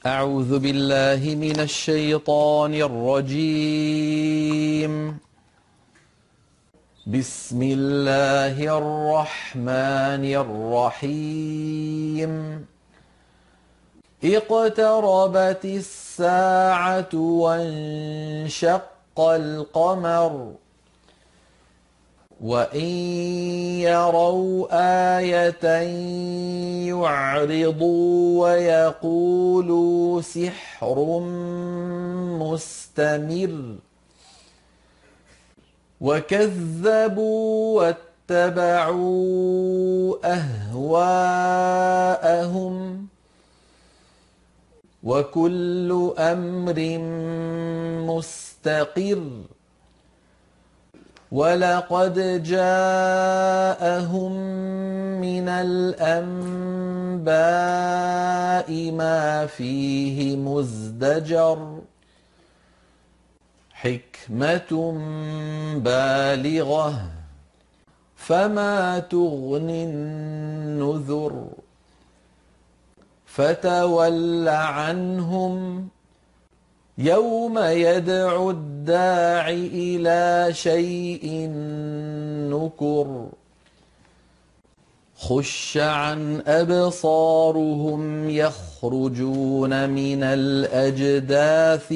أعوذ بالله من الشيطان الرجيم. بسم الله الرحمن الرحيم. اقتربت الساعة وانشق القمر وإن يروا آية يعرضوا ويقولوا سحر مستمر وكذبوا واتبعوا أهواءهم وكل أمر مستقر ولقد جاءهم من الأنباء ما فيه مزدجر حكمة بالغة فما تغني النذر فتول عنهم يوم يدعو الداع إلى شيء نكر خش عن أبصارهم يخرجون من الأجداث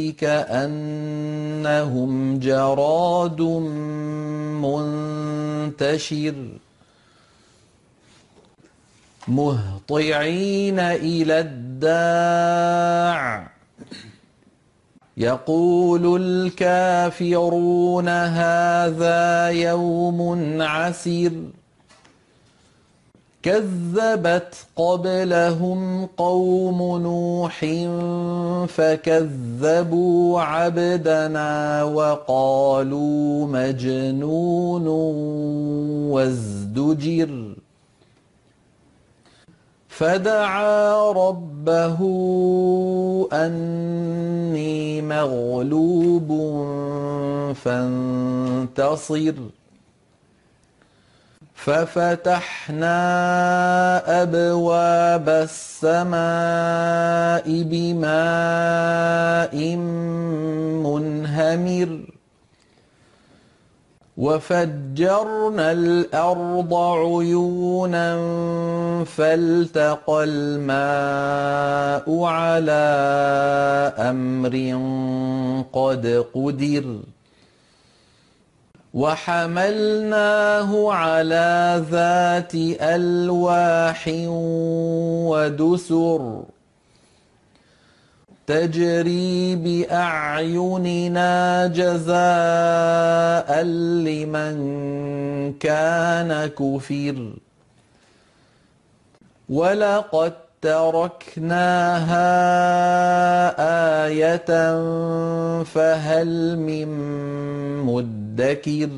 كأنهم جراد منتشر مهطعين إلى الداع يقول الكافرون هذا يوم عسر كذبت قبلهم قوم نوح فكذبوا عبدنا وقالوا مجنون وازدجر فدعا ربه أني مغلوب فانتصر ففتحنا أبواب السماء بماء منهمر وفجرنا الأرض عيونا فالتقى الماء على أمر قد قدر وحملناه على ذات ألواح ودسر تجري بأعيننا جزاء لمن كان كفر ولقد تركناها آية فهل من مدكر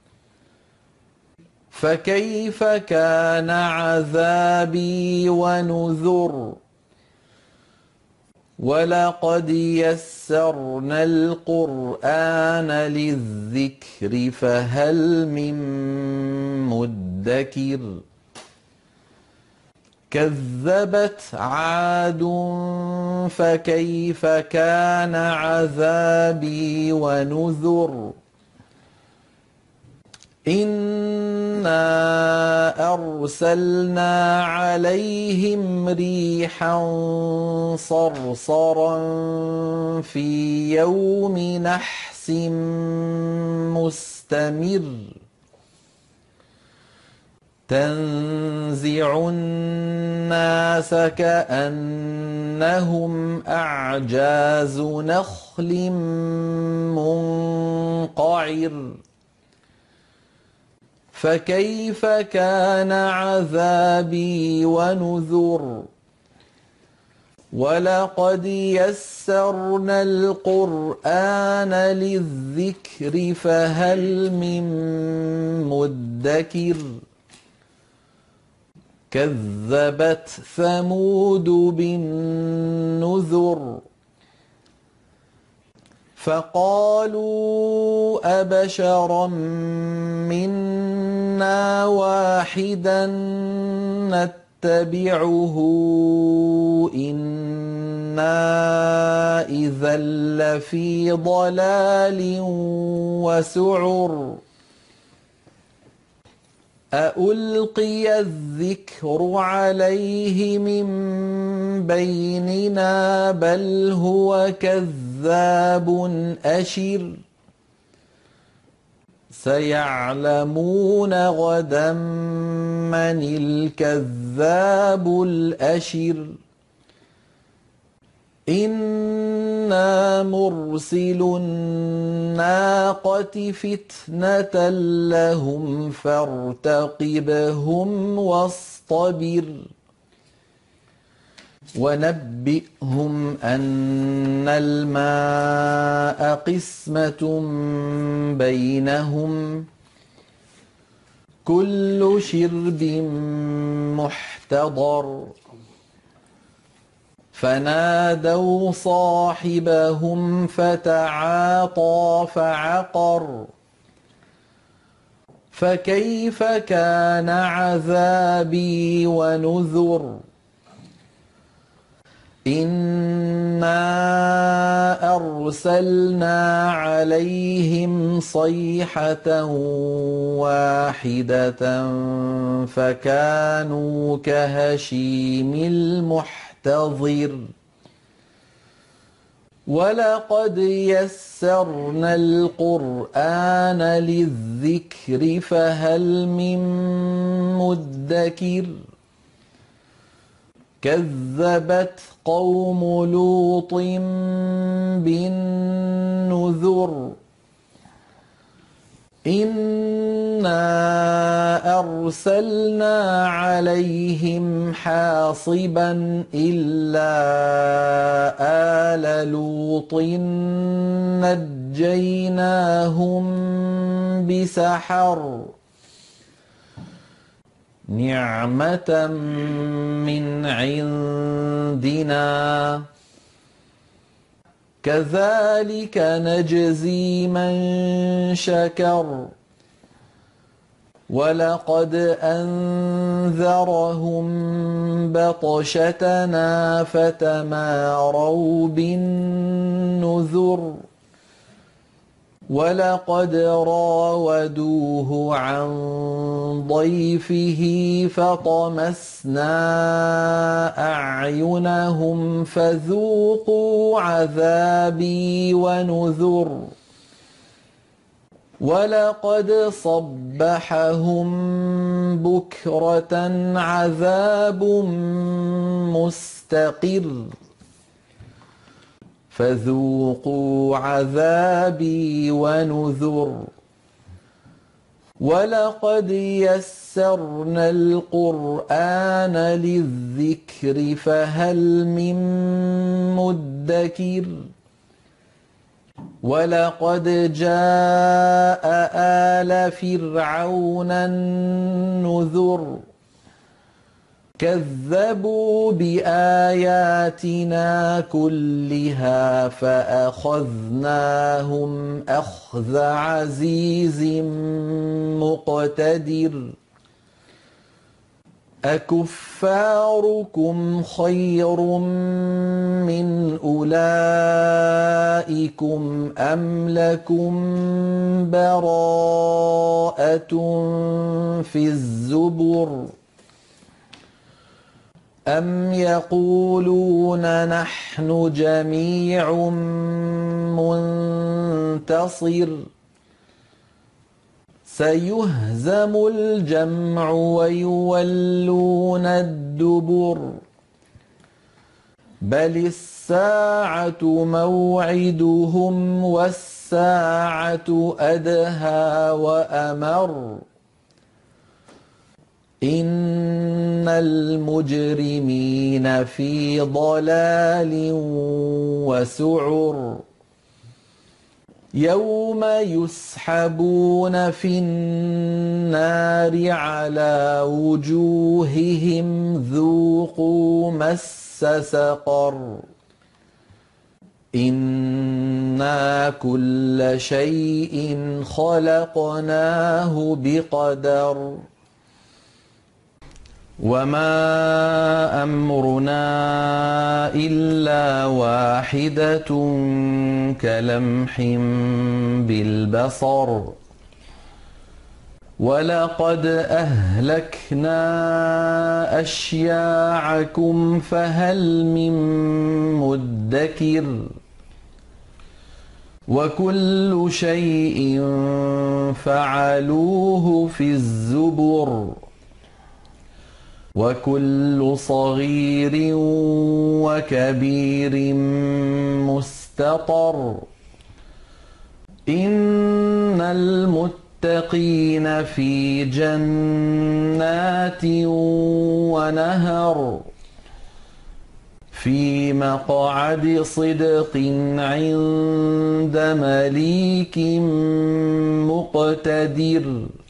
فكيف كان عذابي ونذر ولقد يسرنا القرآن للذكر فهل من مدكر كذبت عاد فكيف كان عذابي ونذر إنا أرسلنا عليهم ريحا صرصرا في يوم نحس مستمر تنزع الناس كأنهم أعجاز نخل منقعر فكيف كان عذابي ونذر ولقد يسرنا القرآن للذكر فهل من مدكر كذبت ثمود بالنذر فقالوا أبشرا منا واحدا نتبعه إنا إنا إذا لفي ضلال وسعر أألقي الذكر عليه من بيننا بل هو كذاب أشر سيعلمون غدا من الكذاب الأشر إنا مرسل الناقة فتنة لهم فارتقبهم واصطبر ونبئهم أن الماء قسمة بينهم كل شرب محتضر فنادوا صاحبهم فتعاطى فعقر فكيف كان عذابي ونذر إنا أرسلنا عليهم صيحة واحدة فكانوا كهشيم المحتضر ولقد يسرنا القرآن للذكر فهل من مدكر كذبت قوم لوط بالنذر إنا أرسلنا عليهم حاصبا إلا آل لوط نجيناهم بسحر نعمة من عندنا كذلك نجزي من شكر ولقد أنذرهم بطشتنا فتماروا بالنذر ولقد راودوه عن ضيفه فطمسنا أعينهم فذوقوا عذابي ونذر ولقد صبحهم بكرة عذاب مستقر فذوقوا عذابي ونذر ولقد يسرنا القرآن للذكر فهل من مدكر ولقد جاء آل فرعون النذر كذبوا بآياتنا كلها فأخذناهم أخذ عزيز مقتدر أكفاركم خير من أولئكم أم لكم براءة في الزبر أم يقولون نحن جميع منتصر سيهزم الجمع ويولون الدبر بل الساعة موعدهم والساعة أدهى وأمر إن المجرمين في ضلال وسعر يوم يسحبون في النار على وجوههم ذوقوا مس سقر إنا كل شيء خلقناه بقدر وما أمرنا إلا واحدة كلمح بالبصر ولقد أهلكنا أشياعكم فهل من مدكر وكل شيء فعلوه في الزبر وكل صغير وكبير مستطر إن المتقين في جنات ونهر في مقعد صدق عند مليك مقتدر